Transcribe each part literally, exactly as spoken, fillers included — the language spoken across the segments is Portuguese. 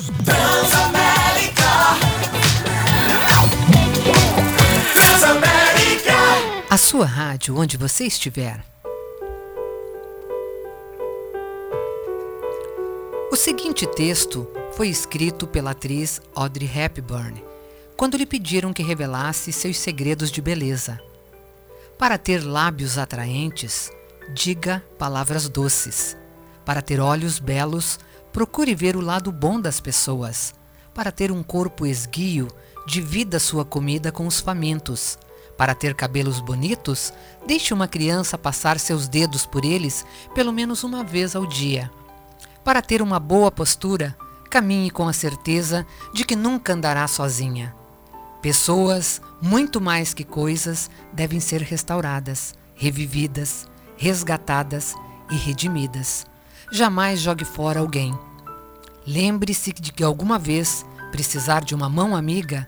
Transamérica. Transamérica. A sua rádio, onde você estiver. O seguinte texto foi escrito pela atriz Audrey Hepburn, quando lhe pediram que revelasse seus segredos de beleza. Para ter lábios atraentes, diga palavras doces. Para ter olhos belos, procure ver o lado bom das pessoas. Para ter um corpo esguio, divida sua comida com os famintos. Para ter cabelos bonitos, deixe uma criança passar seus dedos por eles pelo menos uma vez ao dia. Para ter uma boa postura, caminhe com a certeza de que nunca andará sozinha. Pessoas, muito mais que coisas, devem ser restauradas, revividas, resgatadas e redimidas. Jamais jogue fora alguém. Lembre-se de que alguma vez precisar de uma mão amiga,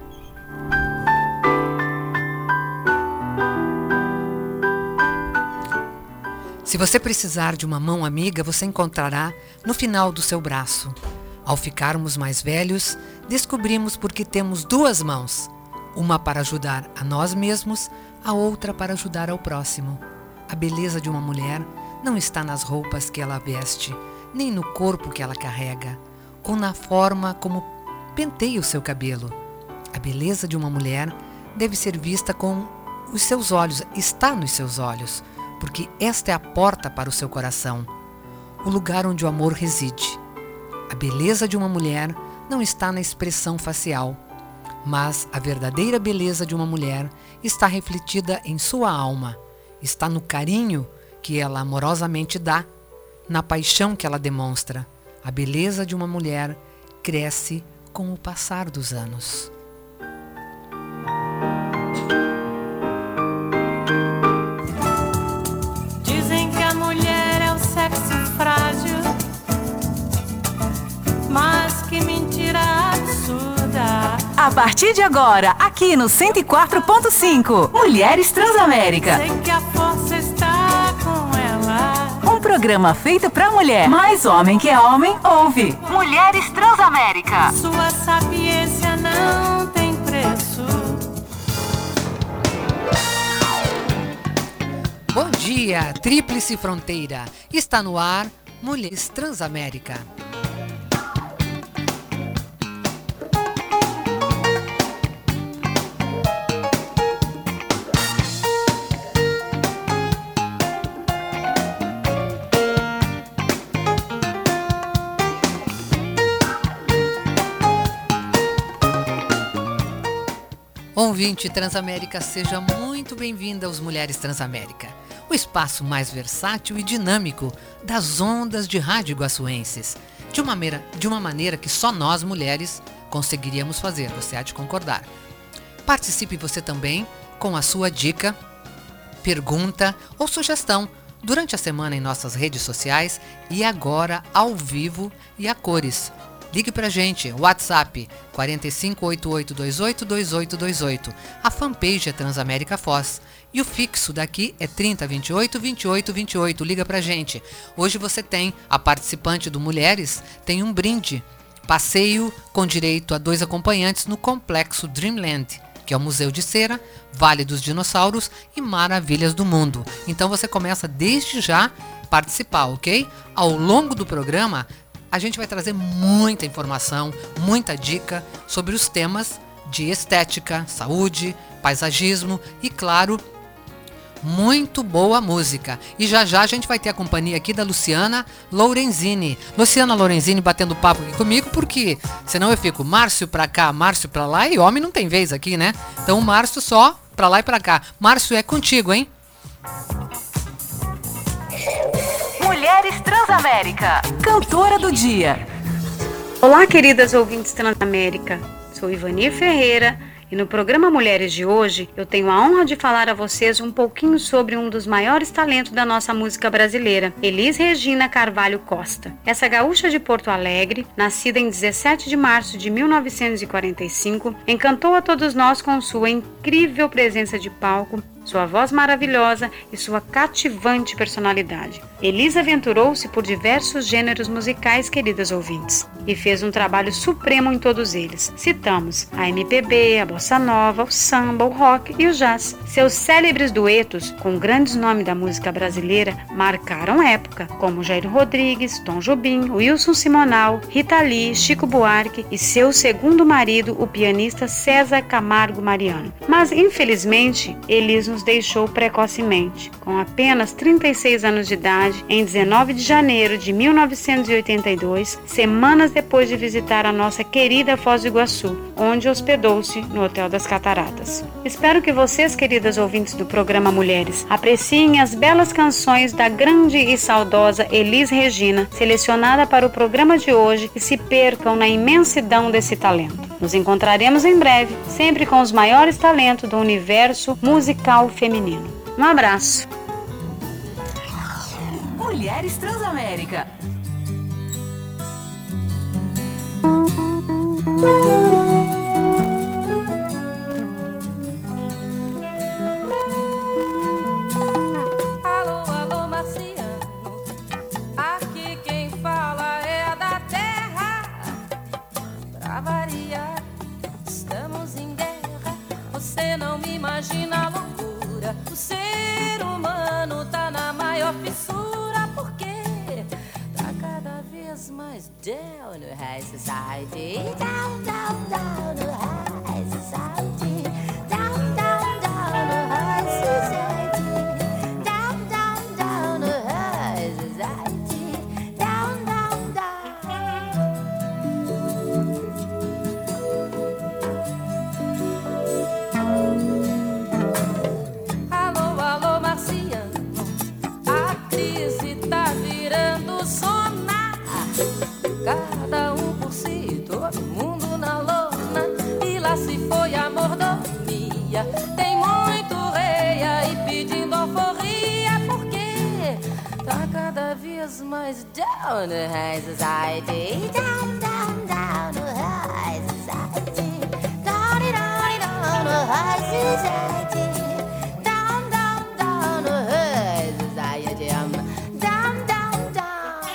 Se você precisar de uma mão amiga, você encontrará no final do seu braço. Ao ficarmos mais velhos, descobrimos por que temos duas mãos. Uma para ajudar a nós mesmos, a outra para ajudar ao próximo. A beleza de uma mulher não está nas roupas que ela veste, nem no corpo que ela carrega, ou na forma como penteia o seu cabelo. A beleza de uma mulher deve ser vista com os seus olhos, está nos seus olhos, porque esta é a porta para o seu coração, o lugar onde o amor reside. A beleza de uma mulher não está na expressão facial, mas a verdadeira beleza de uma mulher está refletida em sua alma, está no carinho que ela amorosamente dá, na paixão que ela demonstra. A beleza de uma mulher cresce com o passar dos anos. A partir de agora, aqui no cento e quatro ponto cinco, Mulheres Transamérica. Sei que a força está com ela. Um programa feito pra mulher, mas homem que é homem, ouve. Mulheres Transamérica. Sua sapiência não tem preço. Bom dia, Tríplice Fronteira. Está no ar, Mulheres Transamérica. Ouvinte Transamérica, seja muito bem-vinda aos Mulheres Transamérica, o espaço mais versátil e dinâmico das ondas de rádio iguaçuenses, de uma maneira, de uma maneira que só nós mulheres conseguiríamos fazer, você há de concordar. Participe você também com a sua dica, pergunta ou sugestão durante a semana em nossas redes sociais e agora ao vivo e a cores. Ligue pra gente, WhatsApp quatro cinco oito oito dois oito dois oito dois oito. A fanpage é Transamérica Foz. E o fixo daqui é trinta, vinte e oito, vinte e oito, vinte e oito. Liga pra gente. Hoje você tem, a participante do Mulheres, tem um brinde. Passeio com direito a dois acompanhantes no Complexo Dreamland, que é o Museu de Cera, Vale dos Dinossauros e Maravilhas do Mundo. Então você começa desde já a participar, ok? Ao longo do programa, a gente vai trazer muita informação, muita dica sobre os temas de estética, saúde, paisagismo e, claro, muito boa música. E já já a gente vai ter a companhia aqui da Luciana Lorenzini. Luciana Lorenzini batendo papo aqui comigo, porque senão eu fico Márcio pra cá, Márcio pra lá, e homem não tem vez aqui, né? Então o Márcio só pra lá e pra cá. Márcio, é contigo, hein? Mulheres Transamérica, cantora do dia. Olá, queridas ouvintes Transamérica. Sou Ivani Ferreira e no programa Mulheres de hoje eu tenho a honra de falar a vocês um pouquinho sobre um dos maiores talentos da nossa música brasileira, Elis Regina Carvalho Costa. Essa gaúcha de Porto Alegre, nascida em dezessete de março de mil novecentos e quarenta e cinco, encantou a todos nós com sua incrível incrível presença de palco, sua voz maravilhosa e sua cativante personalidade. Elis aventurou-se por diversos gêneros musicais, queridas ouvintes, e fez um trabalho supremo em todos eles. Citamos a M P B, a bossa nova, o samba, o rock e o jazz. Seus célebres duetos com grandes nomes da música brasileira marcaram época, como Jair Rodrigues, Tom Jobim, Wilson Simonal, Rita Lee, Chico Buarque e seu segundo marido, o pianista César Camargo Mariano. Mas, infelizmente, Elis nos deixou precocemente. Com apenas trinta e seis anos de idade, em dezenove de janeiro de mil novecentos e oitenta e dois, semanas depois de visitar a nossa querida Foz do Iguaçu, onde hospedou-se no Hotel das Cataratas. Espero que vocês, queridas ouvintes do programa Mulheres, apreciem as belas canções da grande e saudosa Elis Regina, selecionada para o programa de hoje, e se percam na imensidão desse talento. Nos encontraremos em breve, sempre com os maiores talentos do universo musical feminino. Um abraço! Mulheres Transamérica. Alô, alô, marciano, aqui quem fala é da terra. Pra variar, estamos em guerra. Você não me imagina a loucura. O ser humano tá na maior fissura, porque tá cada vez mais down no high society. Down, down, down no high society. Down, down, down no high society. Down, down, down no high society. Down, down, down. Alô, alô, marciano, a crise tá virando zona. Cada um por si, todo mundo na lona. E lá se foi a mordomia. Tem muito rei aí pedindo alforria, porque tá cada vez mais down no high society. Down, down, down no high society. Down, down, down no high society. Down, down, down no high society. Down, down, down.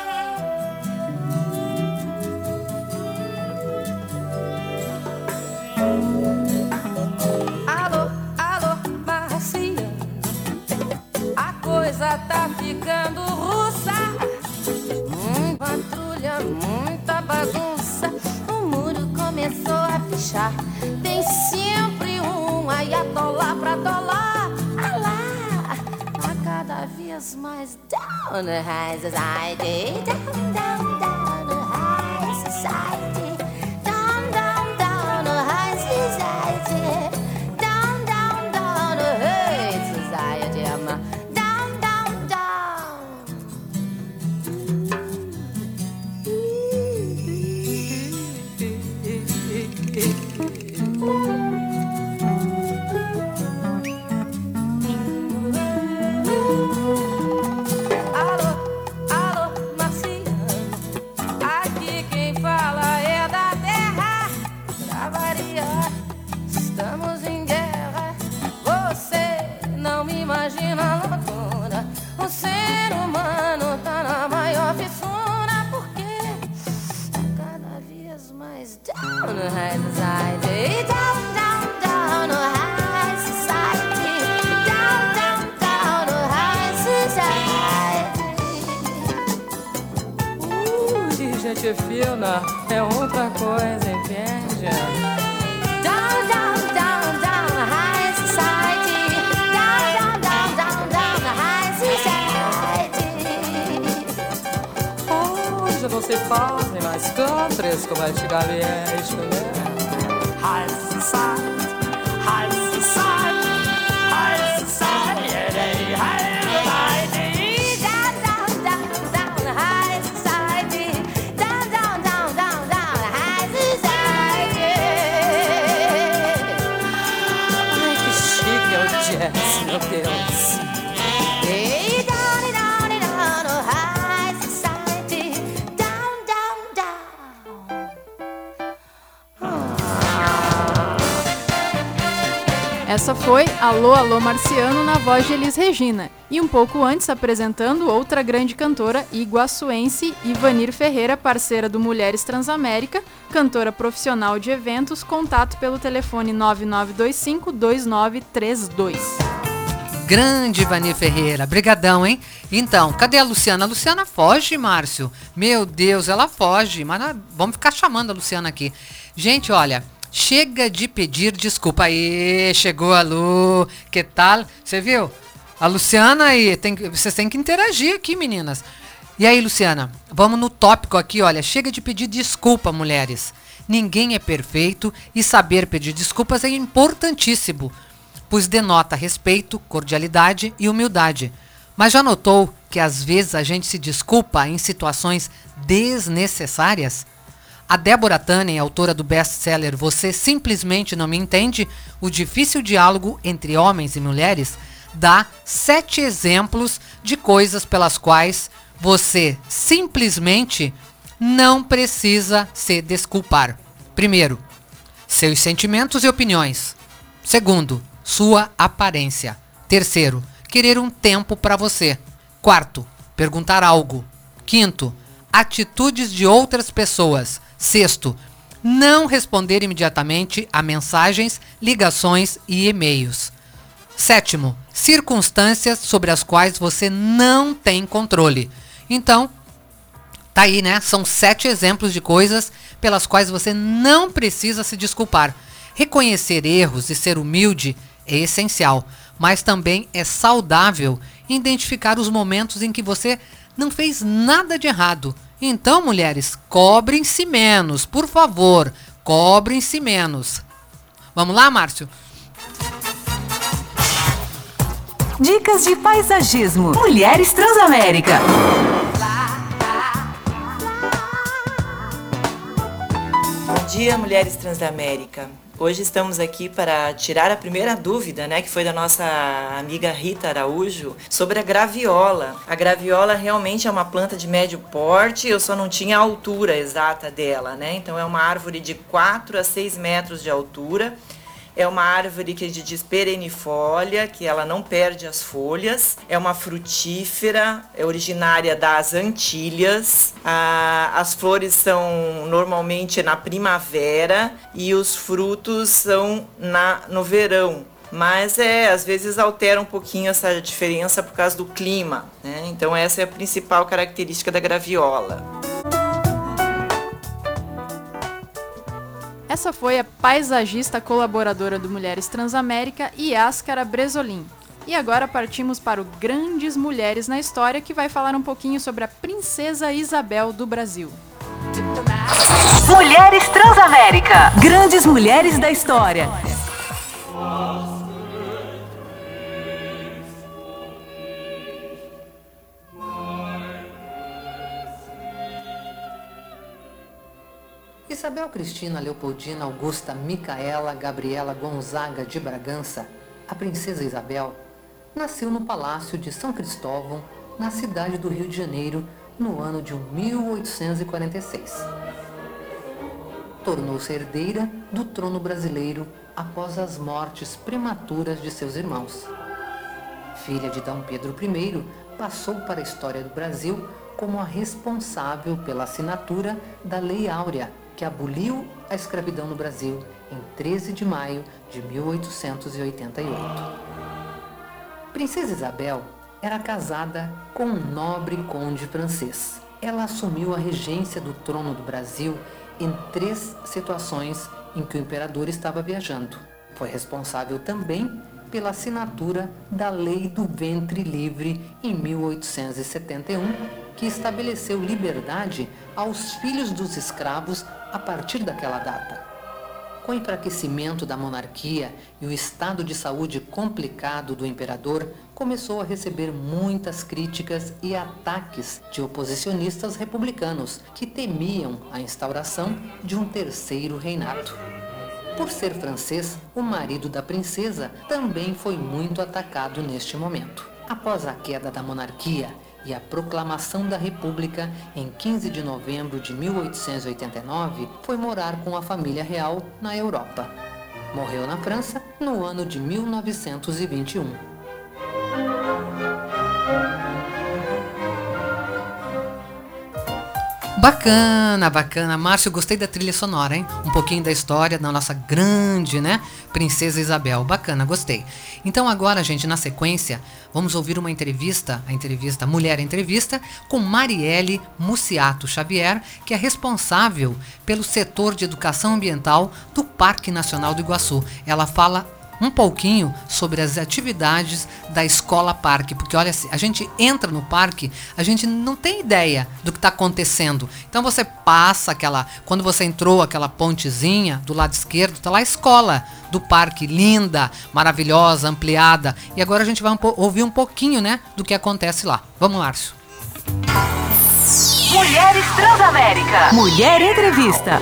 Alô, alô, marciano, a coisa tá ficando russa. Hum, patrulha, muita bagunça. O muro começou a fechar. Tem sempre um ayatollah pra tolar. Ah lá, tá cada vez mais down no high society. Down, down, down no high society. Down, down, down no high society. Down, down, down no high society. Down, down, down. Alô, alô, marciano, aqui quem fala é da terra. Pra variar, estamos em guerra. Você não me imagina a loucura. O ser humano tá na maior fissura, porque tá cada vez mais down no high society. Down, down, down no high society. Down, down, down no high society. Uh, de gente fina é outra coisa, entende? Down, down, down, down no high society. Down, down, down, down, down no high society. Hoje não se fazem mais countries como antigamente, né? High society, high society, high society, high society. Down, down, down, down, high society. Down, down, down, down, down, high society. Ai, que chique é o jazz, meu Deus. Hey, down, down, down, no high society. Down, down, down. Ah. Essa foi Alô, Alô Marciano, na voz de Elis Regina. E um pouco antes, apresentando outra grande cantora iguaçuense, Ivanir Ferreira, parceira do Mulheres Transamérica, cantora profissional de eventos, contato pelo telefone nove nove dois cinco, dois nove três dois. Grande Ivanir Ferreira, brigadão, hein? Então, cadê a Luciana? A Luciana foge, Márcio. Meu Deus, ela foge, mas nós vamos ficar chamando a Luciana aqui. Gente, olha... Chega de pedir desculpa. Aí, chegou a Lu. Que tal? Você viu? A Luciana aí. Tem, vocês têm que interagir aqui, meninas. E aí, Luciana? Vamos no tópico aqui, olha. Chega de pedir desculpa, mulheres. Ninguém é perfeito e saber pedir desculpas é importantíssimo, pois denota respeito, cordialidade e humildade. Mas já notou que às vezes a gente se desculpa em situações desnecessárias? A Débora Tannen, autora do best-seller Você Simplesmente Não Me Entende, o difícil diálogo entre homens e mulheres, dá sete exemplos de coisas pelas quais você simplesmente não precisa se desculpar. Primeiro, seus sentimentos e opiniões. Segundo, sua aparência. Terceiro, querer um tempo para você. Quarto, perguntar algo. Quinto, atitudes de outras pessoas. Sexto, não responder imediatamente a mensagens, ligações e e-mails. Sétimo, circunstâncias sobre as quais você não tem controle. Então, tá aí, né? São sete exemplos de coisas pelas quais você não precisa se desculpar. Reconhecer erros e ser humilde é essencial, mas também é saudável identificar os momentos em que você não fez nada de errado. Então, mulheres, cobrem-se menos, por favor, cobrem-se menos. Vamos lá, Márcio? Dicas de paisagismo. Mulheres Transamérica. Bom dia, Mulheres Transamérica. Hoje estamos aqui para tirar a primeira dúvida, né, que foi da nossa amiga Rita Araújo, sobre a graviola. A graviola realmente é uma planta de médio porte, eu só não tinha a altura exata dela, né? Então é uma árvore de quatro a seis metros de altura. É uma árvore que a gente diz perennifólia, que ela não perde as folhas. É uma frutífera, é originária das Antilhas. Ah, as flores são normalmente na primavera e os frutos são na, no verão. Mas é, às vezes altera um pouquinho essa diferença por causa do clima, né? Então essa é a principal característica da graviola. Essa foi a paisagista colaboradora do Mulheres Transamérica, Yáscara Bresolim. E agora partimos para o Grandes Mulheres na História, que vai falar um pouquinho sobre a Princesa Isabel do Brasil. Mulheres Transamérica. Grandes Mulheres da História. Isabel Cristina Leopoldina Augusta Micaela Gabriela Gonzaga de Bragança, a Princesa Isabel, nasceu no Palácio de São Cristóvão, na cidade do Rio de Janeiro, no ano de mil oitocentos e quarenta e seis. Tornou-se herdeira do trono brasileiro após as mortes prematuras de seus irmãos. Filha de Dom Pedro I, passou para a história do Brasil como a responsável pela assinatura da Lei Áurea, que aboliu a escravidão no Brasil em treze de maio de mil oitocentos e oitenta e oito. Princesa Isabel era casada com um nobre conde francês. Ela assumiu a regência do trono do Brasil em três situações em que o imperador estava viajando. Foi responsável também pela assinatura da Lei do Ventre Livre em mil oitocentos e setenta e um, que estabeleceu liberdade aos filhos dos escravos a partir daquela data. Com o enfraquecimento da monarquia e o estado de saúde complicado do imperador, começou a receber muitas críticas e ataques de oposicionistas republicanos que temiam a instauração de um terceiro reinado. Por ser francês, o marido da princesa também foi muito atacado neste momento. Após a queda da monarquia e a proclamação da República em quinze de novembro de mil oitocentos e oitenta e nove, foi morar com a família real na Europa. Morreu na França no ano de mil novecentos e vinte e um. Bacana, bacana. Márcio, gostei da trilha sonora, hein? Um pouquinho da história da nossa grande, né, Princesa Isabel. Bacana, gostei. Então agora, gente, na sequência, vamos ouvir uma entrevista, a entrevista Mulher Entrevista, com Marielle Muciato Xavier, que é responsável pelo setor de educação ambiental do Parque Nacional do Iguaçu. Ela fala um pouquinho sobre as atividades da Escola Parque, porque olha, a gente entra no parque, a gente não tem ideia do que está acontecendo. Então você passa aquela, quando você entrou aquela pontezinha do lado esquerdo, está lá a escola do parque, linda, maravilhosa, ampliada. E agora a gente vai um po- ouvir um pouquinho, né, do que acontece lá. Vamos, Márcio. Mulheres Transamérica. Mulher Entrevista.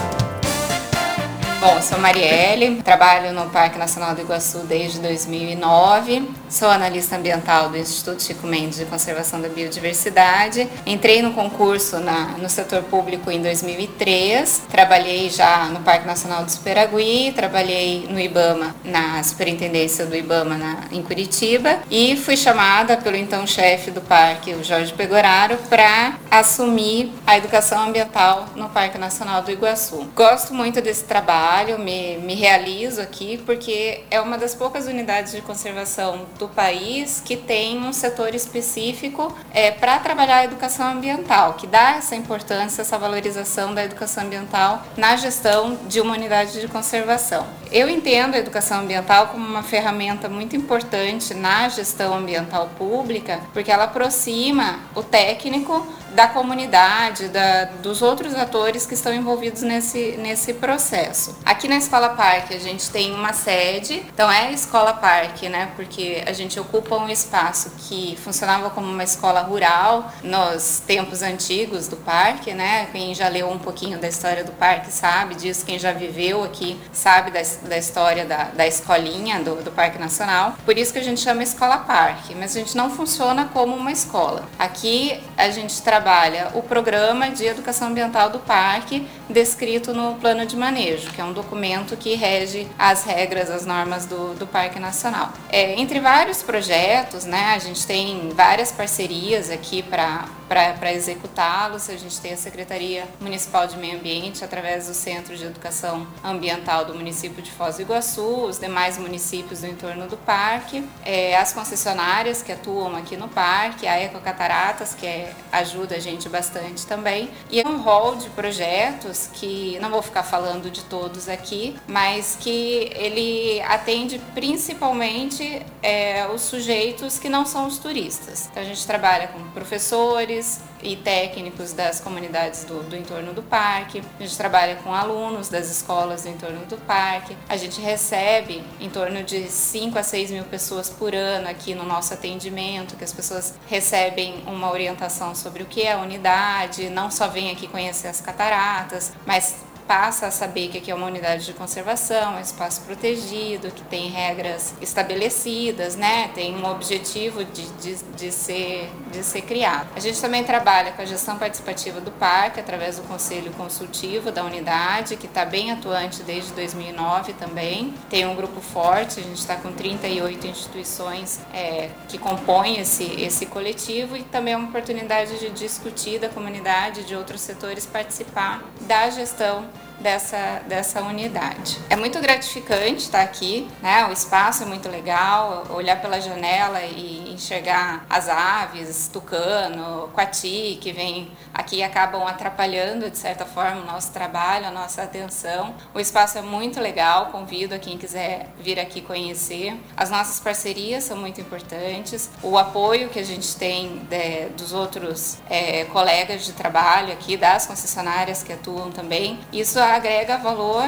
Bom, eu sou Marielle, trabalho no Parque Nacional do Iguaçu desde dois mil e nove, sou analista ambiental do Instituto Chico Mendes de Conservação da Biodiversidade. Entrei no concurso na, no setor público em dois mil e três, trabalhei já no Parque Nacional do Superagui, trabalhei no IBAMA, na superintendência do IBAMA na, em Curitiba, e fui chamada pelo então chefe do parque, o Jorge Pegoraro, para assumir a educação ambiental no Parque Nacional do Iguaçu. Gosto muito desse trabalho. Me, me realizo aqui porque é uma das poucas unidades de conservação do país que tem um setor específico é, para trabalhar a educação ambiental, que dá essa importância, essa valorização da educação ambiental na gestão de uma unidade de conservação. Eu entendo a educação ambiental como uma ferramenta muito importante na gestão ambiental pública, porque ela aproxima o técnico da comunidade, da, dos outros atores que estão envolvidos nesse, nesse processo. Aqui na Escola Parque a gente tem uma sede, então é a Escola Parque, né? Porque a gente ocupa um espaço que funcionava como uma escola rural nos tempos antigos do parque, né? Quem já leu um pouquinho da história do parque sabe disso, quem já viveu aqui sabe da, da história da, da escolinha do, do Parque Nacional. Por isso que a gente chama Escola Parque, mas a gente não funciona como uma escola. Aqui a gente trabalha o programa de educação ambiental do parque, descrito no plano de manejo, que é um documento que rege as regras, as normas do, do Parque Nacional. É, entre vários projetos, né, a gente tem várias parcerias aqui para para executá-los. A gente tem a Secretaria Municipal de Meio Ambiente, através do Centro de Educação Ambiental do município de Foz do Iguaçu, os demais municípios do entorno do parque, é, as concessionárias que atuam aqui no parque, a Ecocataratas, que é, ajuda a gente bastante também, e é um rol de projetos que, não vou ficar falando de todos aqui, mas que ele atende principalmente é, os sujeitos que não são os turistas. Então a gente trabalha com professores e técnicos das comunidades do, do entorno do parque, a gente trabalha com alunos das escolas do entorno do parque, a gente recebe em torno de cinco a seis mil pessoas por ano aqui no nosso atendimento, que as pessoas recebem uma orientação sobre o que é a unidade, não só vêm aqui conhecer as cataratas, mas passa a saber que aqui é uma unidade de conservação, é um espaço protegido, que tem regras estabelecidas, né? Tem um objetivo de, de, de, ser, de ser criado. A gente também trabalha com a gestão participativa do parque, através do Conselho Consultivo da unidade, que está bem atuante desde dois mil e nove também. Tem um grupo forte, a gente está com trinta e oito instituições é, que compõem esse, esse coletivo, e também é uma oportunidade de discutir da comunidade, de outros setores, participar da gestão Dessa, dessa unidade. É muito gratificante estar aqui, né? O espaço é muito legal, olhar pela janela e enxergar as aves, tucano, coati, que vem aqui e acabam atrapalhando, de certa forma, o nosso trabalho, a nossa atenção. O espaço é muito legal, convido a quem quiser vir aqui conhecer. As nossas parcerias são muito importantes, o apoio que a gente tem de, dos outros é, colegas de trabalho aqui, das concessionárias que atuam também, isso agrega valor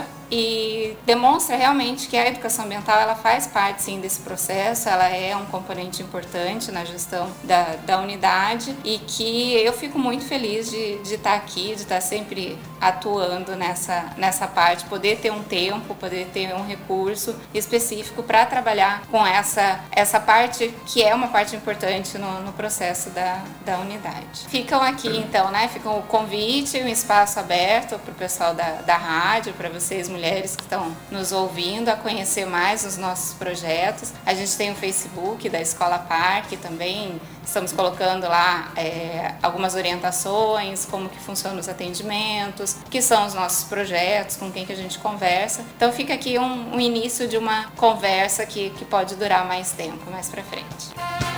e demonstra realmente que a educação ambiental ela faz parte sim desse processo, ela é um componente importante na gestão da, da unidade, e que eu fico muito feliz de, de estar aqui, de estar sempre atuando nessa, nessa parte, poder ter um tempo, poder ter um recurso específico para trabalhar com essa, essa parte que é uma parte importante no, no processo da, da unidade. Ficam aqui então, né? Ficam o convite, um espaço aberto para o pessoal da, da rádio, para vocês, mulheres mulheres que estão nos ouvindo a conhecer mais os nossos projetos. A gente tem o Facebook da Escola Parque também, estamos colocando lá é, algumas orientações, como que funcionam os atendimentos, o que são os nossos projetos, com quem que a gente conversa. Então fica aqui um, um início de uma conversa que, que pode durar mais tempo, mais para frente.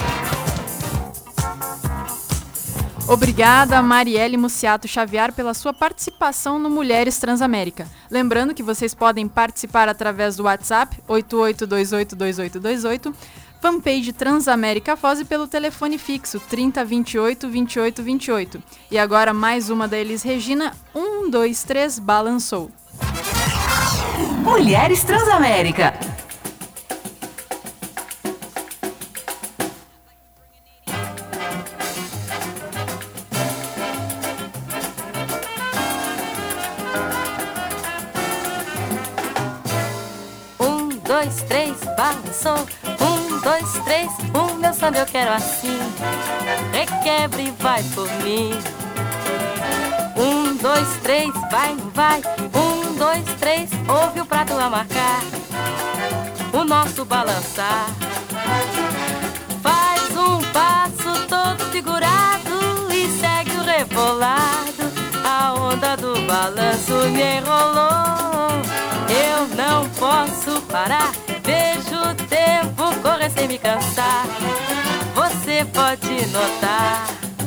Obrigada, Marielle Muciato Xavier, pela sua participação no Mulheres Transamérica. Lembrando que vocês podem participar através do WhatsApp oito oito dois oito dois oito dois oito, fanpage Transamérica Foz e pelo telefone fixo trinta, vinte e oito, vinte e oito, vinte e oito. E agora mais uma da Elis Regina, um, dois, três, balançou. Mulheres Transamérica. dois, três, balançou. Um, dois, três, o meu samba eu quero assim. Requebre e vai por mim. Um, dois, três, vai, não vai. Um, dois, três, ouve o prato a marcar. O nosso balançar. Faz um passo todo figurado e segue o rebolado. A onda do balanço me enrolou. Eu não posso parar, vejo o tempo correr sem me cansar. Você pode notar.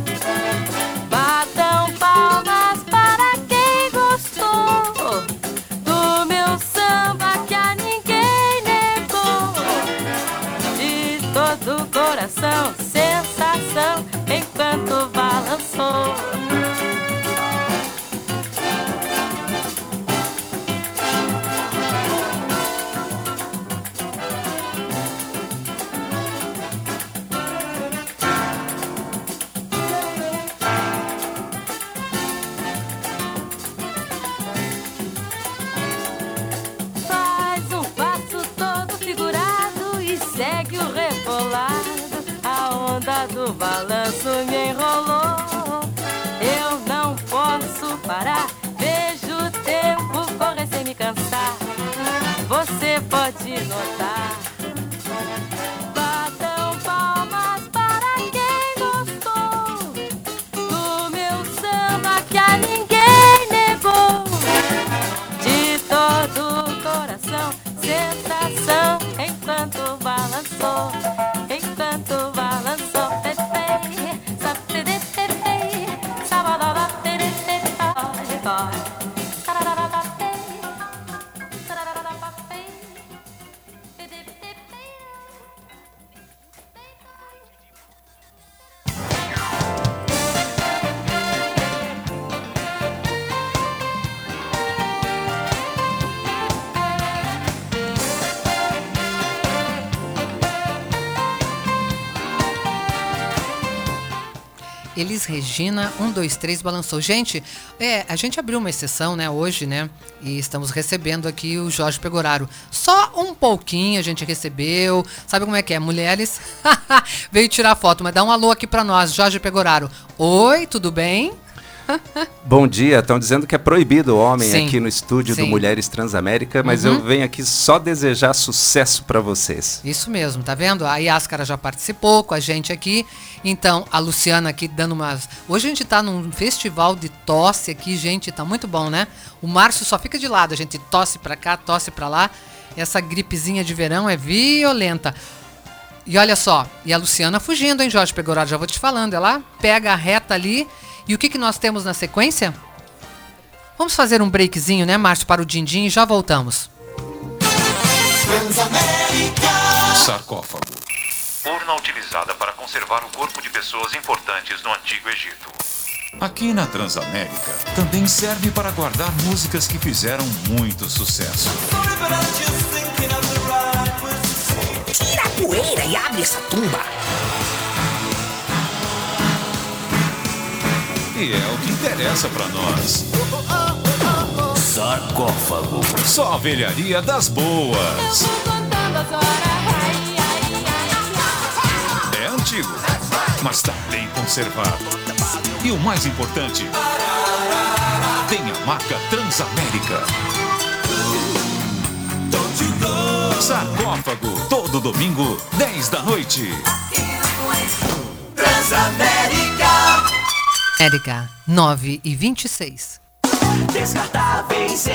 Batam palmas para quem gostou do meu samba que a ninguém negou. De todo o coração, sensação enquanto balançou. Do balanço me enrolou. Eu não posso parar, vejo o tempo correr sem me cansar. Você pode notar. Batam palmas para quem gostou do meu samba que a ninguém negou. De todo o coração, sensação enquanto balançou. Enquanto balançou. Elis Regina, um, dois, três, balançou. Gente, é, a gente abriu uma exceção, né, hoje, né, e estamos recebendo aqui o Jorge Pegoraro. Só um pouquinho a gente recebeu, sabe como é que é, mulheres? Veio tirar foto, mas dá um alô aqui pra nós, Jorge Pegoraro. Oi, tudo bem? Bom dia, estão dizendo que é proibido o homem Sim. aqui no estúdio Sim. do Mulheres Transamérica, mas Uhum. eu venho aqui só desejar sucesso para vocês. Isso mesmo, tá vendo? A Yáscara já participou com a gente aqui. Então, a Luciana aqui dando umas... Hoje a gente tá num festival de tosse aqui, gente, tá muito bom, né? O Márcio só fica de lado, a gente tosse pra cá, tosse pra lá. Essa gripezinha de verão é violenta. E olha só, e a Luciana fugindo, hein, Jorge Pegoraro? Já vou te falando, ela pega a reta ali. E o que, que nós temos na sequência? Vamos fazer um breakzinho, né, Márcio, para o din-din e já voltamos. Transamérica. Sarcófago. Urna utilizada para conservar o corpo de pessoas importantes no Antigo Egito. Aqui na Transamérica, também serve para guardar músicas que fizeram muito sucesso. Tira a poeira e abre essa tumba. E é o que interessa pra nós. Sarcófago. Só a velharia das boas. É antigo, mas tá bem conservado. E o mais importante, tem a marca Transamérica. Sarcófago, todo domingo, dez da noite. Transamérica. Érica, nove e vinte e seis. Descartáveis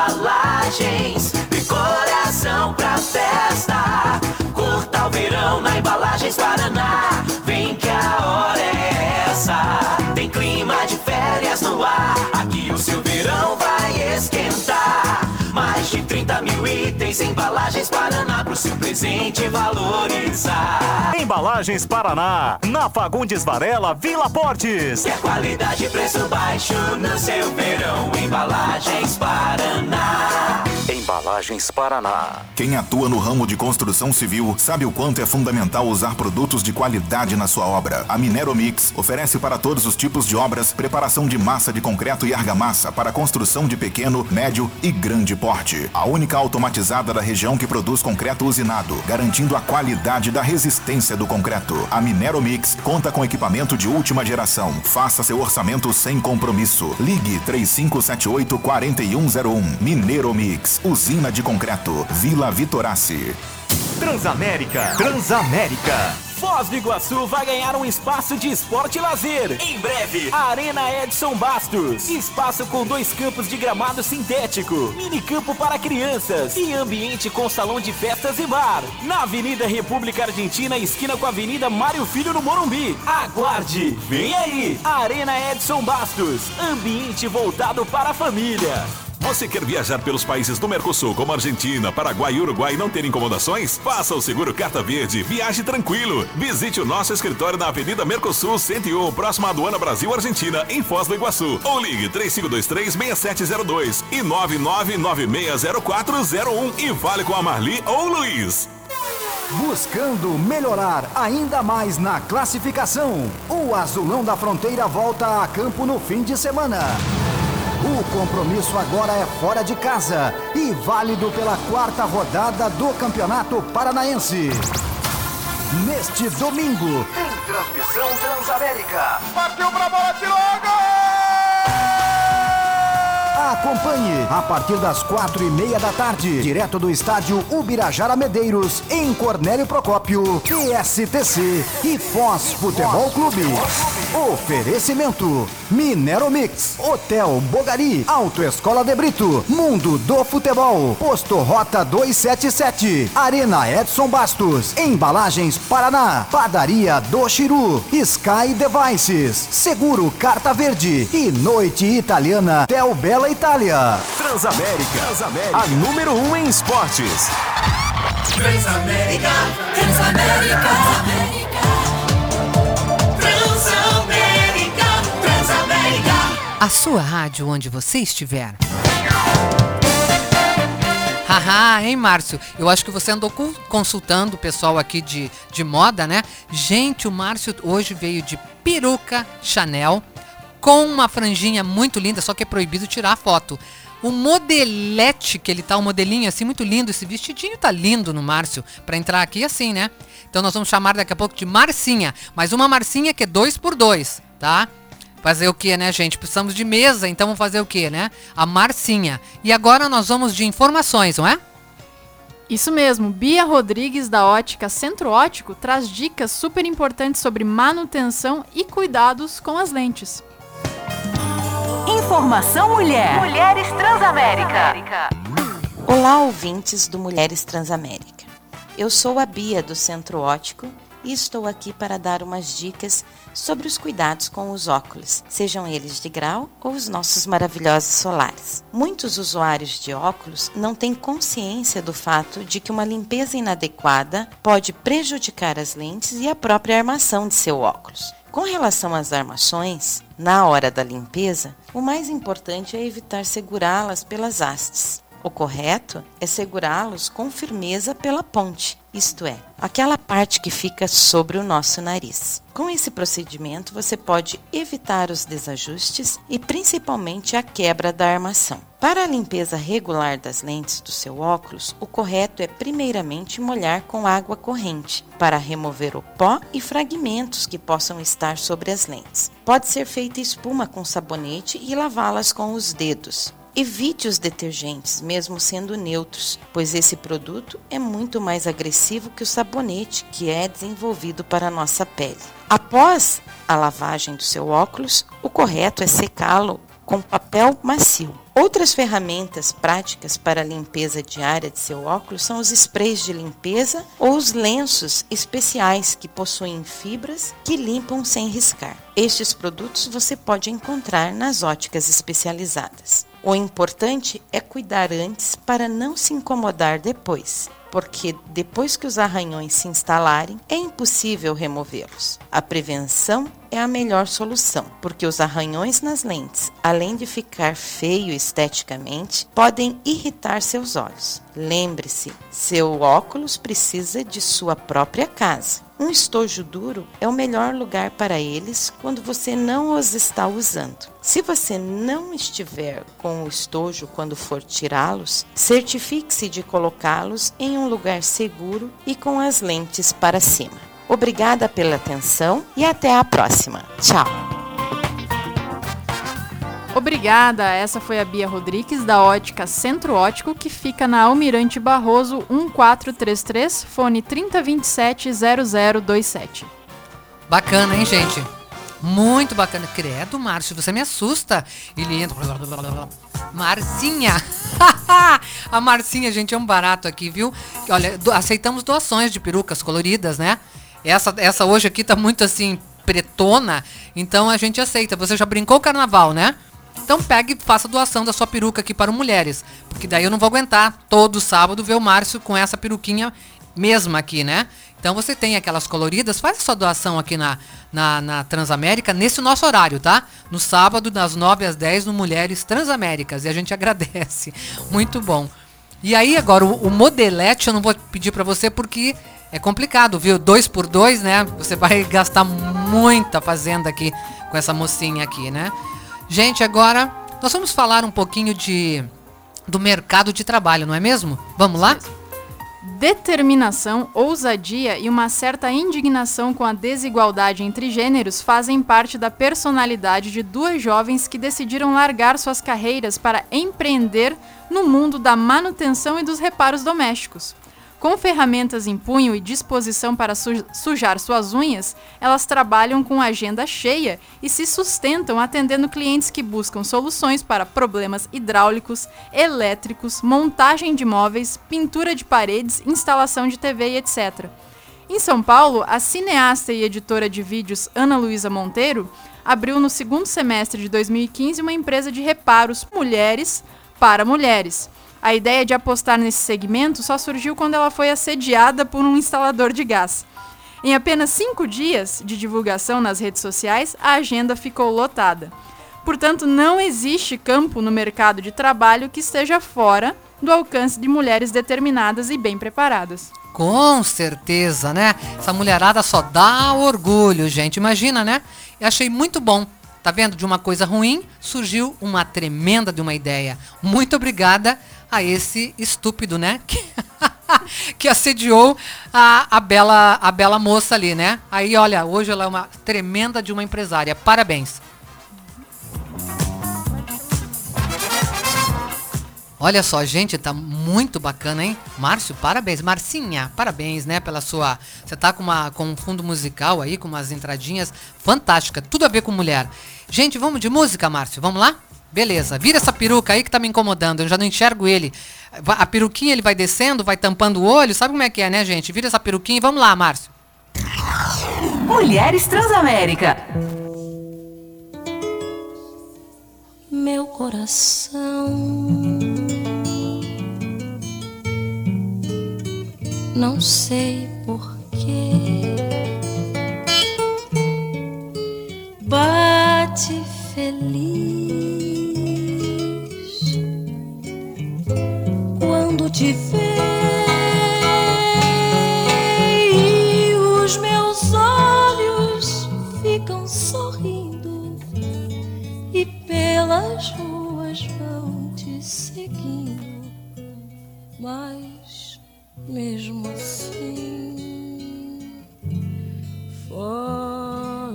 embalagens, decoração pra festa. Curta o verão na Embalagens Paraná. Vem que a hora é essa. Tem clima de férias no ar. Aqui o seu verão vai esquentar. Mais de trinta mil itens, Embalagens Paraná, pro seu presente valorizar. Embalagens Paraná, na Fagundes Varela, Vila Portes. Quer qualidade e preço baixo no seu verão, Embalagens Paraná. Embalagens Paraná. Quem atua no ramo de construção civil sabe o quanto é fundamental usar produtos de qualidade na sua obra. A Mineromix oferece para todos os tipos de obras preparação de massa de concreto e argamassa para construção de pequeno, médio e grande porte. A única automatizada da região que produz concreto usinado, garantindo a qualidade da resistência do concreto. A Mineromix conta com equipamento de última geração. Faça seu orçamento sem compromisso. Ligue três cinco sete oito, quatro um zero um. Mineromix, usina de concreto, Vila Vitorace. Transamérica. Transamérica. Foz do Iguaçu vai ganhar um espaço de esporte e lazer. Em breve, a Arena Edson Bastos. Espaço com dois campos de gramado sintético, minicampo para crianças e ambiente com salão de festas e bar. Na Avenida República Argentina, esquina com a Avenida Mário Filho, no Morumbi. Aguarde! Vem aí! Arena Edson Bastos. Ambiente voltado para a família. Você quer viajar pelos países do Mercosul, como Argentina, Paraguai e Uruguai, e não ter incomodações? Faça o seguro Carta Verde. Viaje tranquilo. Visite o nosso escritório na Avenida Mercosul cento e um, próxima à Aduana Brasil Argentina, em Foz do Iguaçu. Ou ligue três cinco dois três, seis sete zero dois e nove nove nove seis zero quatro zero um e fale com a Marli ou o Luiz. Buscando melhorar ainda mais na classificação, o Azulão da Fronteira volta a campo no fim de semana. O compromisso agora é fora de casa e válido pela quarta rodada do Campeonato Paranaense. Neste domingo, em transmissão Transamérica. Partiu pra bola, tirou gol! Acompanhe a partir das quatro e meia da tarde, direto do estádio Ubirajara Medeiros, em Cornélio Procópio, P S T C e Foz Futebol Clube. Oferecimento: Mineromix, Hotel Bogari, Autoescola de Brito, Mundo do Futebol, Posto Rota duzentos e setenta e sete, Arena Edson Bastos, Embalagens Paraná, Padaria do Chiru, Sky Devices, Seguro Carta Verde e Noite Italiana Tel Bela Itália. Transamérica, Transamérica, a número um em esportes. Transamérica, Transamérica, Transamérica, Transamérica. A sua rádio onde você estiver. Haha, hein, Márcio? Eu acho que você andou consultando o pessoal aqui de, de moda, né? Gente, o Márcio hoje veio de peruca Chanel, com uma franjinha muito linda, só que é proibido tirar a foto. O modelete que ele tá, um modelinho assim muito lindo, esse vestidinho tá lindo no Márcio, pra entrar aqui assim, né? Então nós vamos chamar daqui a pouco de Marcinha, mas uma Marcinha que é dois por dois, tá? Fazer o que, né, gente? Precisamos de mesa, então vamos fazer o que, né? A Marcinha. E agora nós vamos de informações, não é? Isso mesmo, Bia Rodrigues da Ótica Centro Ótico traz dicas super importantes sobre manutenção e cuidados com as lentes. Informação Mulher. Mulheres Transamérica. Olá, ouvintes do Mulheres Transamérica. Eu sou a Bia do Centro Ótico e estou aqui para dar umas dicas sobre os cuidados com os óculos, sejam eles de grau ou os nossos maravilhosos solares. Muitos usuários de óculos não têm consciência do fato de que uma limpeza inadequada pode prejudicar as lentes e a própria armação de seu óculos. Com relação às armações, na hora da limpeza, o mais importante é evitar segurá-las pelas hastes. O correto é segurá-los com firmeza pela ponte, isto é, aquela parte que fica sobre o nosso nariz. Com esse procedimento, você pode evitar os desajustes e principalmente a quebra da armação. Para a limpeza regular das lentes do seu óculos, o correto é primeiramente molhar com água corrente, para remover o pó e fragmentos que possam estar sobre as lentes. Pode ser feita espuma com sabonete e lavá-las com os dedos. Evite os detergentes, mesmo sendo neutros, pois esse produto é muito mais agressivo que o sabonete que é desenvolvido para a nossa pele. Após a lavagem do seu óculos, o correto é secá-lo com papel macio. Outras ferramentas práticas para a limpeza diária de seu óculos são os sprays de limpeza ou os lenços especiais que possuem fibras que limpam sem riscar. Estes produtos você pode encontrar nas óticas especializadas. O importante é cuidar antes para não se incomodar depois, porque depois que os arranhões se instalarem, é impossível removê-los. A prevenção é a melhor solução, porque os arranhões nas lentes, além de ficar feio esteticamente, podem irritar seus olhos. Lembre-se, seu óculos precisa de sua própria casa. Um estojo duro é o melhor lugar para eles quando você não os está usando. Se você não estiver com o estojo quando for tirá-los, certifique-se de colocá-los em um lugar seguro e com as lentes para cima. Obrigada pela atenção e até a próxima. Tchau! Obrigada, essa foi a Bia Rodrigues da Ótica Centro Ótico, que fica na Almirante Barroso um quatro três três, fone trinta vinte e sete zero zero dois sete. Bacana, hein, gente? Muito bacana. Credo, Márcio, você me assusta. Ele entra... Marcinha! A Marcinha, gente, é um barato aqui, viu? Olha, do... aceitamos doações de perucas coloridas, né? Essa, essa hoje aqui tá muito, assim, pretona, então a gente aceita. Você já brincou o carnaval, né? Então pegue e faça doação da sua peruca aqui para o Mulheres, porque daí eu não vou aguentar todo sábado ver o Márcio com essa peruquinha mesma aqui, né? Então você tem aquelas coloridas, faz a sua doação aqui na, na, na Transamérica, nesse nosso horário, tá? No sábado, das nove às dez, no Mulheres Transaméricas, e a gente agradece. Muito bom. E aí agora, o, o modelete eu não vou pedir para você porque é complicado, viu? Dois por dois, né? Você vai gastar muita fazenda aqui com essa mocinha aqui, né? Gente, agora nós vamos falar um pouquinho de, do mercado de trabalho, não é mesmo? Vamos lá? Determinação, ousadia e uma certa indignação com a desigualdade entre gêneros fazem parte da personalidade de duas jovens que decidiram largar suas carreiras para empreender no mundo da manutenção e dos reparos domésticos. Com ferramentas em punho e disposição para su- sujar suas unhas, elas trabalham com agenda cheia e se sustentam atendendo clientes que buscam soluções para problemas hidráulicos, elétricos, montagem de móveis, pintura de paredes, instalação de T V e etcétera. Em São Paulo, a cineasta e editora de vídeos Ana Luísa Monteiro abriu no segundo semestre de dois mil e quinze uma empresa de reparos mulheres para mulheres. A ideia de apostar nesse segmento só surgiu quando ela foi assediada por um instalador de gás. Em apenas cinco dias de divulgação nas redes sociais, a agenda ficou lotada. Portanto, não existe campo no mercado de trabalho que esteja fora do alcance de mulheres determinadas e bem preparadas. Com certeza, né? Essa mulherada só dá orgulho, gente. Imagina, né? Eu achei muito bom. Tá vendo? De uma coisa ruim, surgiu uma tremenda de uma ideia. Muito obrigada a esse estúpido, né? Que, que assediou a, a, bela, a bela moça ali, né? Aí, olha, hoje ela é uma tremenda de uma empresária. Parabéns. Olha só, gente, tá muito bacana, hein? Márcio, parabéns. Marcinha, parabéns, né, pela sua... Você tá com, uma, com um fundo musical aí, com umas entradinhas fantásticas. Tudo a ver com mulher. Gente, vamos de música, Márcio? Vamos lá? Beleza. Vira essa peruca aí que tá me incomodando. Eu já não enxergo ele. A peruquinha, ele vai descendo, vai tampando o olho. Sabe como é que é, né, gente? Vira essa peruquinha e vamos lá, Márcio. Mulheres Transamérica. Meu coração não sei porquê bate feliz quando te vê e os meus olhos ficam sorrindo e pelas ruas vão te seguindo, mas mesmo assim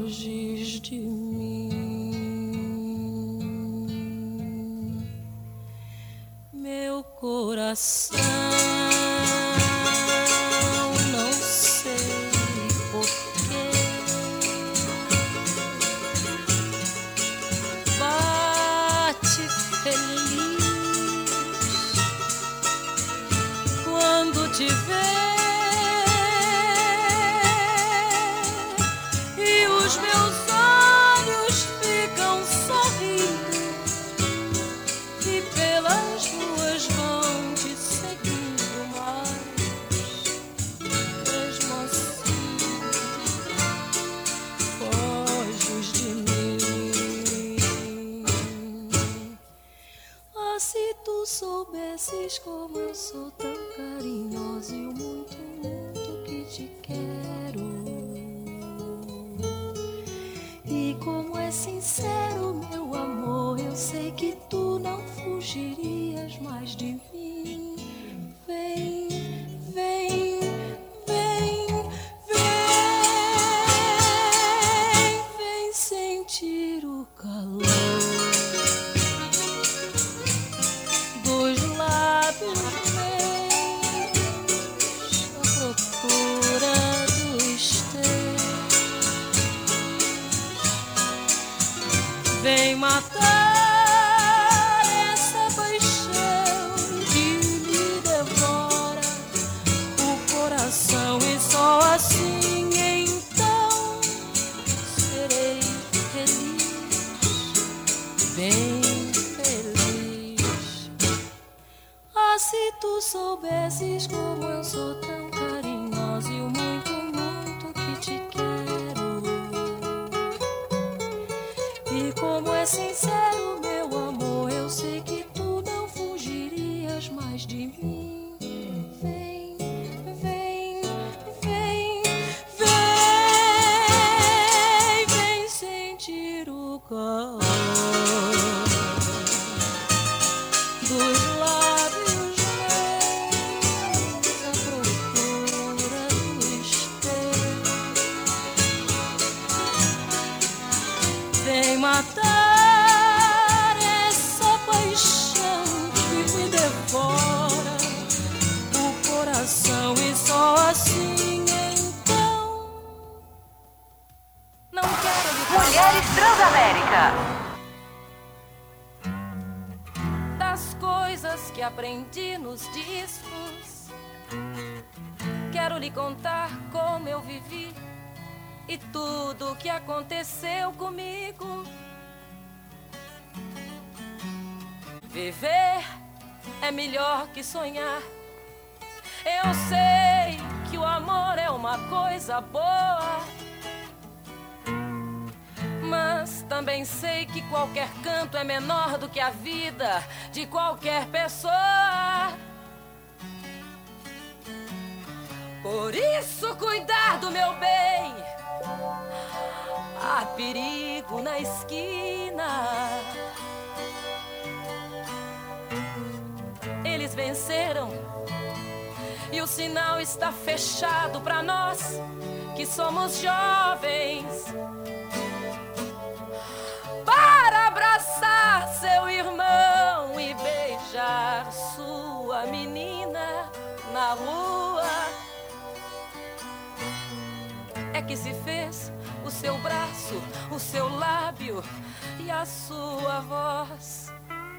foges de mim. coração. Não sei porquê bate feliz quando te vê. E os meus olhos ficam sorrindo e pelas ruas vão te seguindo, mas mesmo assim foges de mim. Ah, se tu soubesses como eu sou tão carinhosa e o muito, muito que te quero. E como é sincero meu amor, eu sei que tu não fugirias mais de mim. Vem, vem, vem, vem, vem sentir o calor dos lábios meus à procura dos teus. Vem matar essa paixão que me devora o coração, e só assim então serei feliz, bem feliz. Ah, se tu soubesses como eu sou tão carinhosa e o muito, muito que te quero. E como é sincero meu amor, eu sei que tu não fugirias mais de mim. Vem, vem, vem, vem, vem sentir o calor dos lábios meus à procura dos teus. Vem matar essa paixão que me devora o coração, e só assim então não quero lhe falar. Mulheres Transamérica. Das coisas que aprendi nos discos, quero lhe contar como eu vivi e tudo o que aconteceu comigo. Viver é melhor que sonhar. Eu sei que o amor é uma coisa boa, mas também sei que qualquer canto é menor do que a vida de qualquer pessoa. Por isso, cuidar do meu bem. Há perigo na esquina. Eles venceram e o sinal está fechado para nós que somos jovens, para abraçar seu irmão e beijar sua menina na rua. É que se fez o seu braço, o seu lábio e a sua voz.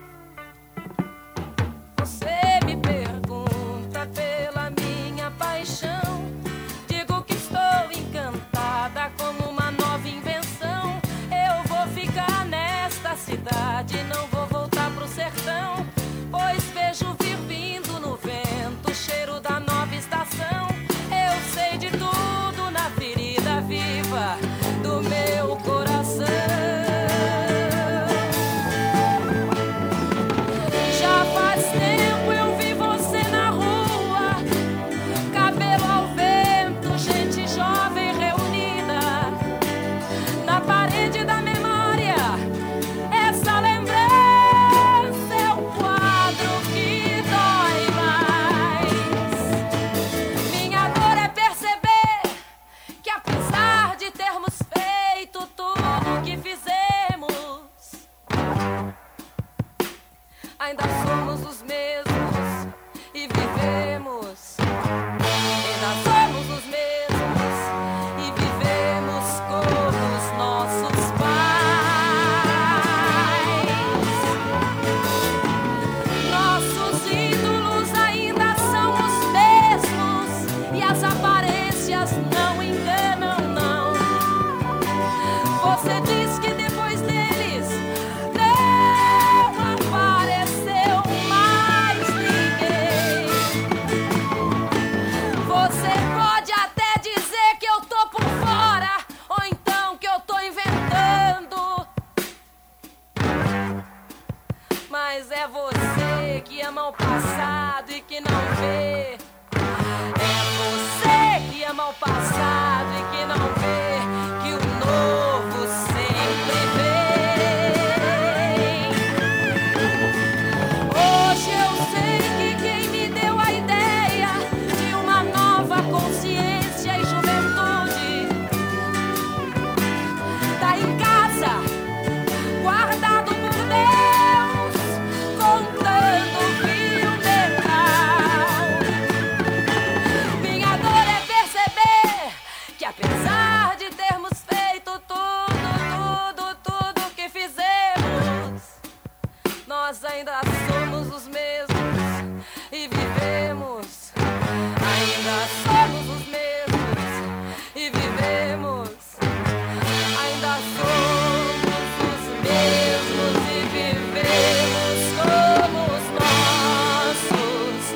Você me pergunta pela minha paixão, digo que estou encantada como uma nova invenção. Eu vou ficar nesta cidade, não vou voltar pro sertão, pois vejo vir vindo no vento o cheiro da nova estação. Eu sei de tudo na ferida viva do meu coração. Já faz tempo passado e que não vê. É você que ama o passado e que não vê que o novo sempre vem. Hoje eu sei que quem me deu a ideia de uma nova consciência e juventude tá em casa, guardado por Deus, contando o fio dental. Minha dor é perceber que apesar de termos feito tudo, tudo, tudo que fizemos, nós ainda somos os mesmos e vivemos. Ainda somos os mesmos e vivemos. Ainda somos os mesmos e vivemos como os nossos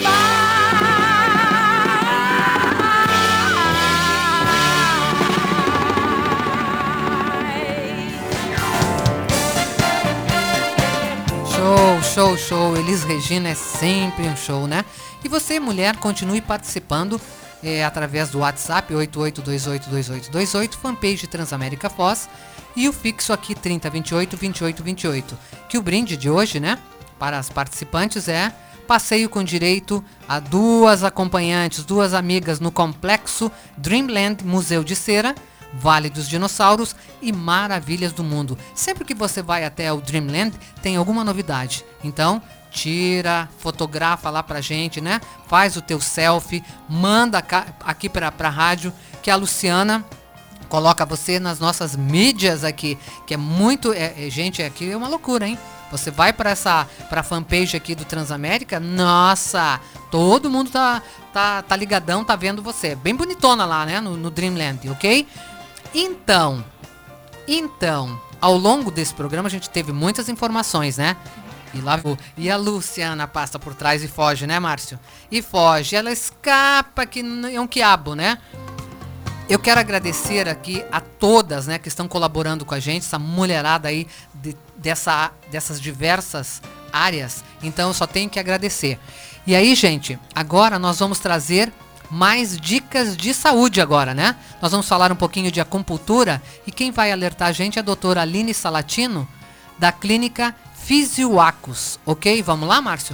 Show, show, show. Elis Regina é sempre um show, né? E você, mulher, continue participando é, através do WhatsApp oito oito dois oito dois oito dois oito, fanpage Transamérica Foz e o fixo aqui trinta, vinte e oito, vinte e oito, vinte e oito. Que o brinde de hoje, né, para as participantes é passeio com direito a duas acompanhantes, duas amigas no complexo Dreamland Museu de Cera, Vale dos Dinossauros e Maravilhas do Mundo. Sempre que você vai até o Dreamland, tem alguma novidade. Então, tira, fotografa lá pra gente, né? Faz o teu selfie, manda aqui pra, pra rádio, que a Luciana coloca você nas nossas mídias aqui, que é muito... É, é, gente, aqui é uma loucura, hein? Você vai para essa pra fanpage aqui do Transamérica, nossa, todo mundo tá, tá, tá ligadão, tá vendo você. Bem bonitona lá, né, no, no Dreamland, ok? Então, então, ao longo desse programa a gente teve muitas informações, né? E lá e a Luciana passa por trás e foge, né, Márcio? E foge, ela escapa que é um quiabo, né? Eu quero agradecer aqui a todas, né, que estão colaborando com a gente, essa mulherada aí de, dessa, dessas diversas áreas. Então eu só tenho que agradecer. E aí, gente, agora nós vamos trazer mais dicas de saúde agora, né? Nós vamos falar um pouquinho de acupuntura e quem vai alertar a gente é a doutora Aline Salatino, da clínica Fisioacus, ok? Vamos lá, Márcio?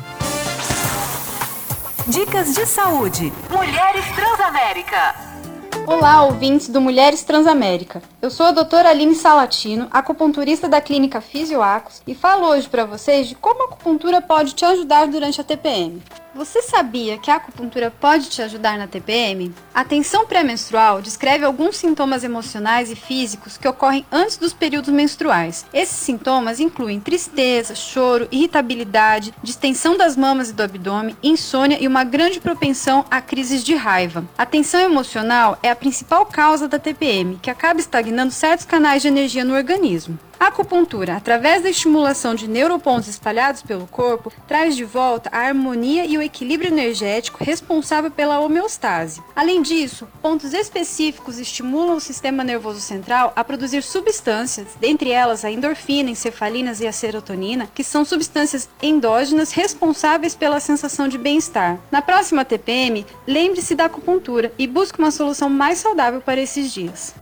Dicas de saúde. Mulheres Transamérica. Olá, ouvintes do Mulheres Transamérica. Eu sou a doutora Aline Salatino, acupunturista da clínica Fisioacus e falo hoje para vocês de como a acupuntura pode te ajudar durante a T P M. Você sabia que a acupuntura pode te ajudar na T P M? A tensão pré-menstrual descreve alguns sintomas emocionais e físicos que ocorrem antes dos períodos menstruais. Esses sintomas incluem tristeza, choro, irritabilidade, distensão das mamas e do abdômen, insônia e uma grande propensão a crises de raiva. A tensão emocional é a principal causa da T P M, que acaba estagnando certos canais de energia no organismo. A acupuntura, através da estimulação de neuropontos espalhados pelo corpo, traz de volta a harmonia e o equilíbrio energético responsável pela homeostase. Além disso, pontos específicos estimulam o sistema nervoso central a produzir substâncias, dentre elas a endorfina, encefalinas e a serotonina, que são substâncias endógenas responsáveis pela sensação de bem-estar. Na próxima T P M, lembre-se da acupuntura e busque uma solução mais saudável para esses dias.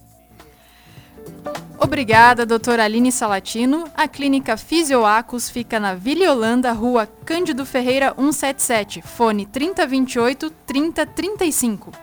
Obrigada, doutora Aline Salatino. A clínica Fisioacus fica na Vila Holanda, rua Cândido Ferreira cento e setenta e sete, fone trinta, vinte e oito, trinta, trinta e cinco.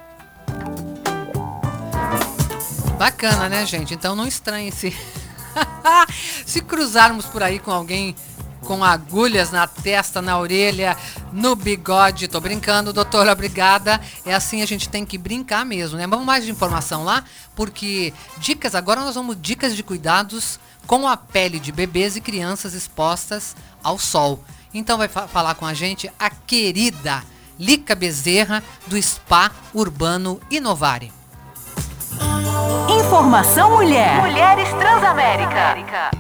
Bacana, né, gente? Então não estranhe se, se cruzarmos por aí com alguém com agulhas na testa, na orelha, no bigode. Tô brincando, doutora, obrigada. É assim, a gente tem que brincar mesmo, né? Vamos mais de informação lá, porque dicas, agora nós vamos dicas de cuidados com a pele de bebês e crianças expostas ao sol. Então vai fa- falar com a gente a querida Lica Bezerra, do Spa Urbano Inovare. Informação Mulher. Mulheres Transamérica.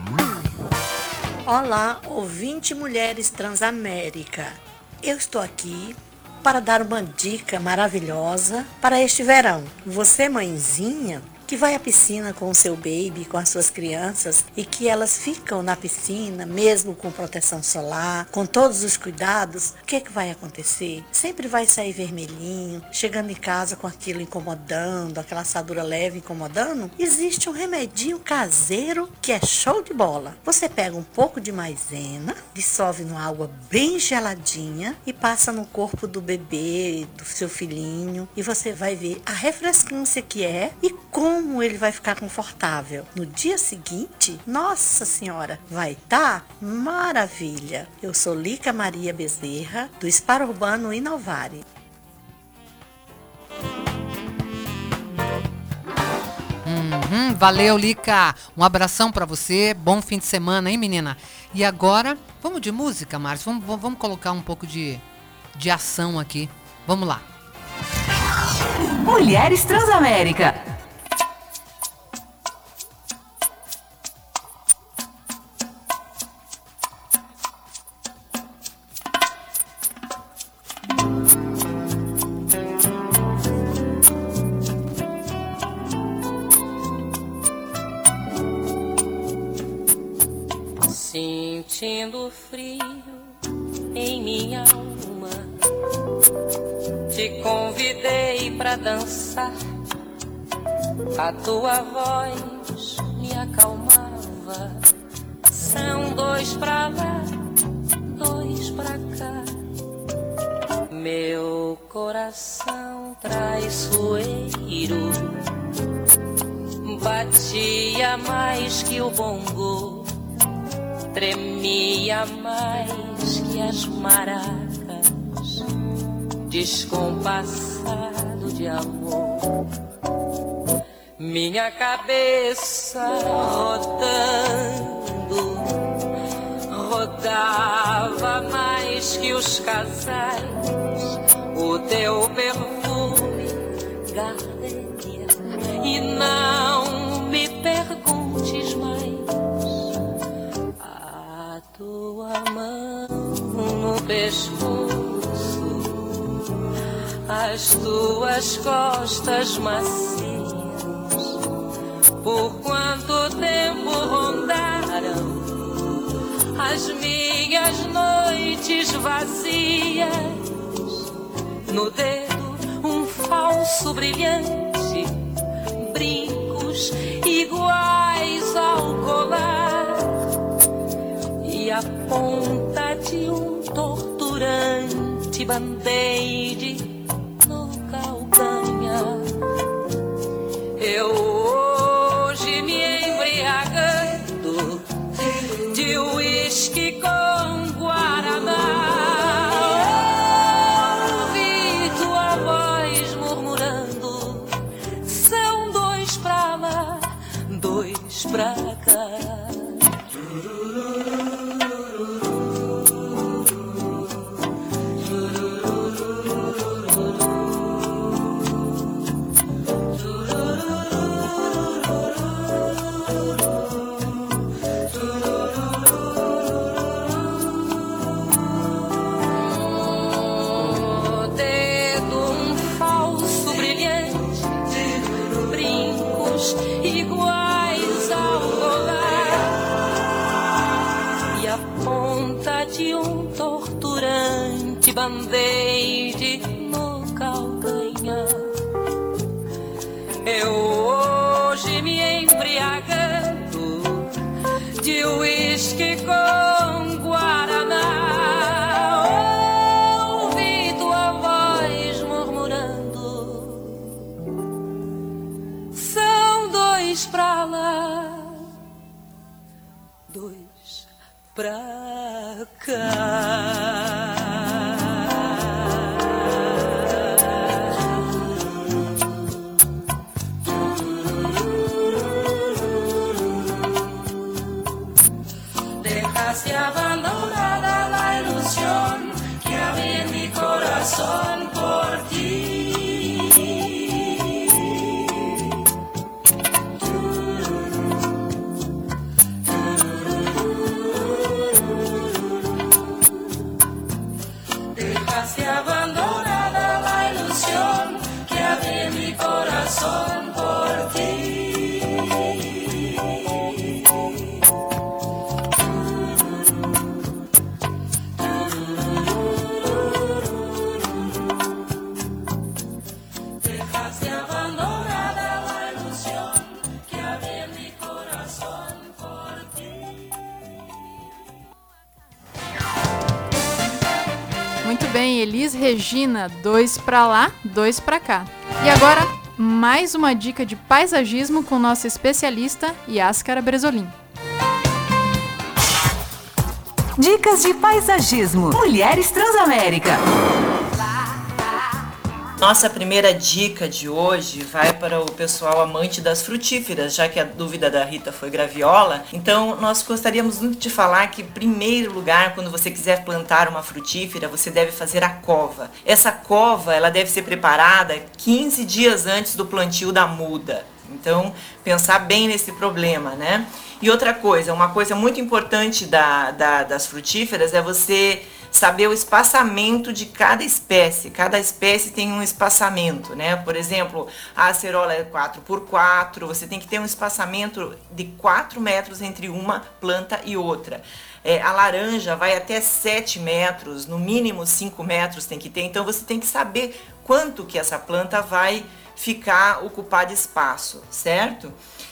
Olá, ouvinte Mulheres Transamérica. Eu estou aqui para dar uma dica maravilhosa para este verão. Você, mãezinha, que vai à piscina com o seu baby, com as suas crianças, e que elas ficam na piscina, mesmo com proteção solar, com todos os cuidados, o que é que vai acontecer? Sempre vai sair vermelhinho, chegando em casa com aquilo incomodando, aquela assadura leve incomodando. Existe um remedinho caseiro que é show de bola. Você pega um pouco de maisena, dissolve numa água bem geladinha e passa no corpo do bebê, do seu filhinho, e você vai ver a refrescância que é e como ele vai ficar confortável. No dia seguinte, nossa senhora, vai estar maravilha. Eu sou Lica Maria Bezerra, do Spa Urbano Inovare. Uhum, valeu, Lica. Um abração pra você. Bom fim de semana, hein, menina? E agora, vamos de música, Márcio? Vamos, vamos colocar um pouco de, de ação aqui. Vamos lá. Mulheres Transamérica. Sentindo frio em minha alma, te convidei pra dançar. A tua voz me acalmava. São dois pra lá, dois pra cá. Meu coração traiçoeiro batia mais que o bongo, tremia mais que as maracas, descompassado de amor. Minha cabeça rodando, rodava mais que os casais. O teu perfume, gardenia, e não me perguntes mais. A tua mão no pescoço, as tuas costas macias, por quanto tempo rondaram as minhas noites vazias. No dedo um falso brilhante, brincos iguais ao colar, e a ponta de um torturante band-aid no calcanhar. Eu hoje me embriagando de uísque com guaraná, ouvi tua voz murmurando: são dois pra lá, dois pra cá. Iguais ao colar, e a ponta de um torturante band-aid no calcanhar. Eu hoje me embriagando de uísque com guaraná, ouvi tua voz murmurando: dois pra lá, dois pra cá. Dejaste abandonada la ilusión que había en mi corazón por ti. Abandonada la ilusión que había en mi corazón por ti. Elis Regina, dois pra lá, dois pra cá. E agora, mais uma dica de paisagismo com nossa especialista Yáscara Bresolim. Dicas de paisagismo. Mulheres Transamérica. Nossa primeira dica de hoje vai para o pessoal amante das frutíferas, já que a dúvida da Rita foi graviola. Então, nós gostaríamos muito de falar que, em primeiro lugar, quando você quiser plantar uma frutífera, você deve fazer a cova. Essa cova, ela deve ser preparada quinze dias antes do plantio da muda. Então, pensar bem nesse problema, né? E outra coisa, uma coisa muito importante da, da, das frutíferas é você saber o espaçamento de cada espécie. Cada espécie tem um espaçamento, né? Por exemplo, a acerola é quatro por quatro, você tem que ter um espaçamento de quatro metros entre uma planta e outra. É, a laranja vai até sete metros, no mínimo cinco metros tem que ter, então você tem que saber quanto que essa planta vai ficar, ocupar de espaço, certo?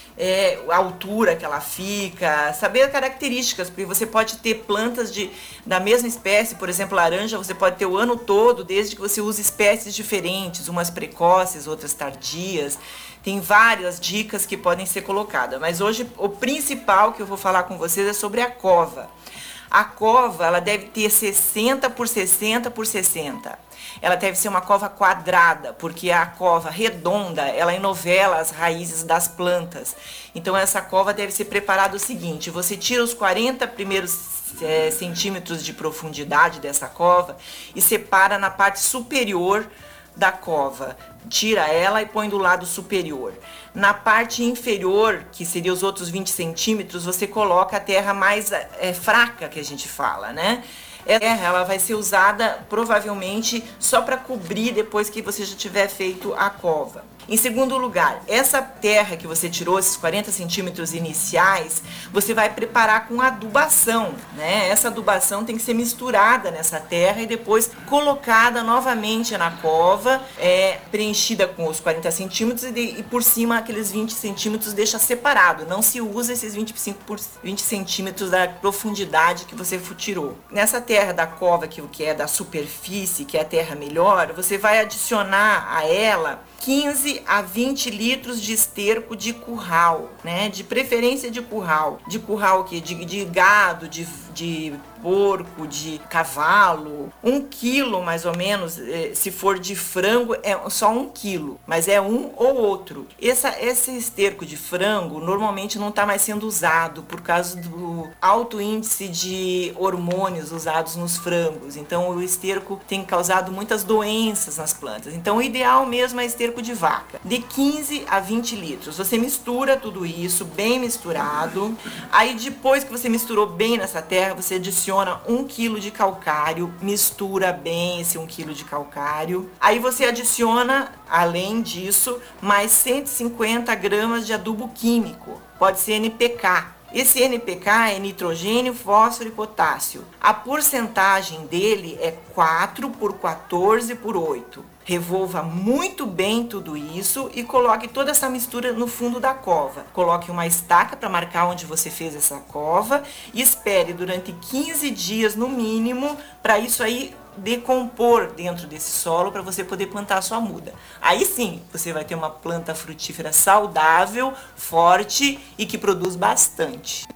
É, a altura que ela fica, saber as características, porque você pode ter plantas de, da mesma espécie, por exemplo, laranja, você pode ter o ano todo, desde que você use espécies diferentes, umas precoces, outras tardias. Tem várias dicas que podem ser colocadas, mas hoje o principal que eu vou falar com vocês é sobre a cova. A cova, ela deve ter sessenta por sessenta por sessenta. Ela deve ser uma cova quadrada, porque a cova redonda, ela enovela as raízes das plantas. Então essa cova deve ser preparada o seguinte: você tira os quarenta primeiros é, centímetros de profundidade dessa cova e separa na parte superior da cova. Tira ela e põe do lado superior. Na parte inferior, que seria os outros vinte centímetros, você coloca a terra mais é, fraca, que a gente fala, né? Essa terra, ela vai ser usada provavelmente só para cobrir depois que você já tiver feito a cova. Em segundo lugar, essa terra que você tirou, esses quarenta centímetros iniciais, você vai preparar com adubação, né? Essa adubação tem que ser misturada nessa terra e depois colocada novamente na cova, é, preenchida com os quarenta centímetros e, de, e por cima aqueles vinte centímetros deixa separado. Não se usa esses vinte e cinco por vinte centímetros da profundidade que você tirou. Nessa terra da cova, que, que é da superfície, que é a terra melhor, você vai adicionar a ela quinze a vinte litros de esterco de curral, né? De preferência de curral. De curral que de, de gado, de, de porco, de cavalo. Um quilo, mais ou menos, se for de frango, é só um quilo. Mas é um ou outro. Essa, esse esterco de frango, normalmente não está mais sendo usado por causa do alto índice de hormônios usados nos frangos. Então, o esterco tem causado muitas doenças nas plantas. Então, o ideal mesmo é esterco de vaca, de quinze a vinte litros. Você mistura tudo isso, bem misturado. Aí, depois que você misturou bem nessa terra, você adiciona um quilo de calcário, mistura bem esse um quilo de calcário. Aí você adiciona, além disso, mais cento e cinquenta gramas de adubo químico. Pode ser N P K. Esse N P K é nitrogênio, fósforo e potássio. A porcentagem dele é quatro por quatorze por oito. Revolva muito bem tudo isso e coloque toda essa mistura no fundo da cova. Coloque uma estaca para marcar onde você fez essa cova e espere durante quinze dias no mínimo para isso aí decompor dentro desse solo para você poder plantar a sua muda. Aí sim, você vai ter uma planta frutífera saudável, forte e que produz bastante.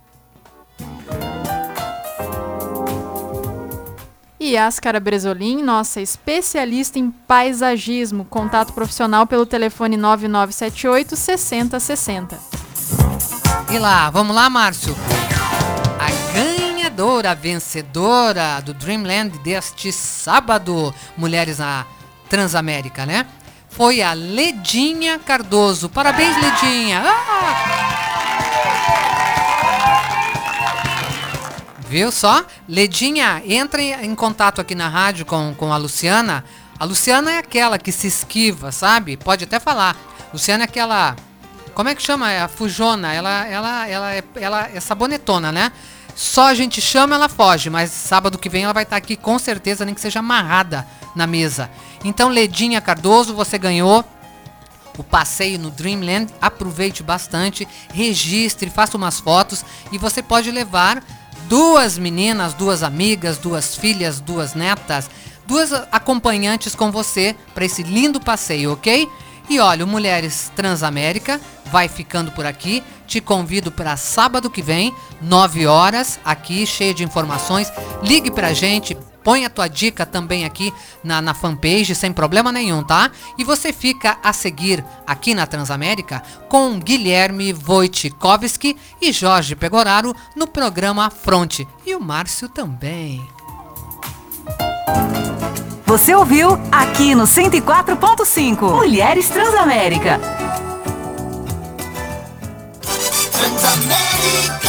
E Yáscara Bresolim, nossa especialista em paisagismo. Contato profissional pelo telefone nove nove sete oito, seis zero seis zero. E lá, vamos lá, Márcio? A ganhadora, a vencedora do Dreamland deste sábado, Mulheres na Transamérica, né? Foi a Ledinha Cardoso. Parabéns, Ledinha! Ah! Viu só? Ledinha, entra em contato aqui na rádio com, com a Luciana. A Luciana é aquela que se esquiva, sabe? Pode até falar. Luciana é aquela... Como é que chama? É a fujona. Ela, ela, ela, é, ela é sabonetona, né? Só a gente chama, ela foge. Mas sábado que vem ela vai estar aqui com certeza, nem que seja amarrada na mesa. Então, Ledinha Cardoso, você ganhou o passeio no Dreamland. Aproveite bastante, registre, faça umas fotos e você pode levar duas meninas, duas amigas, duas filhas, duas netas duas acompanhantes com você para esse lindo passeio, ok? E olha, o Mulheres Transamérica vai ficando por aqui. Te convido para sábado que vem, nove horas, aqui, cheio de informações. Ligue pra gente, põe a tua dica também aqui na, na fanpage, sem problema nenhum, tá? E você fica a seguir aqui na Transamérica com Guilherme Wojciechowski e Jorge Pegoraro no programa Fronte. E o Márcio também. Você ouviu aqui no cento e quatro ponto cinco Mulheres Transamérica. Transamérica.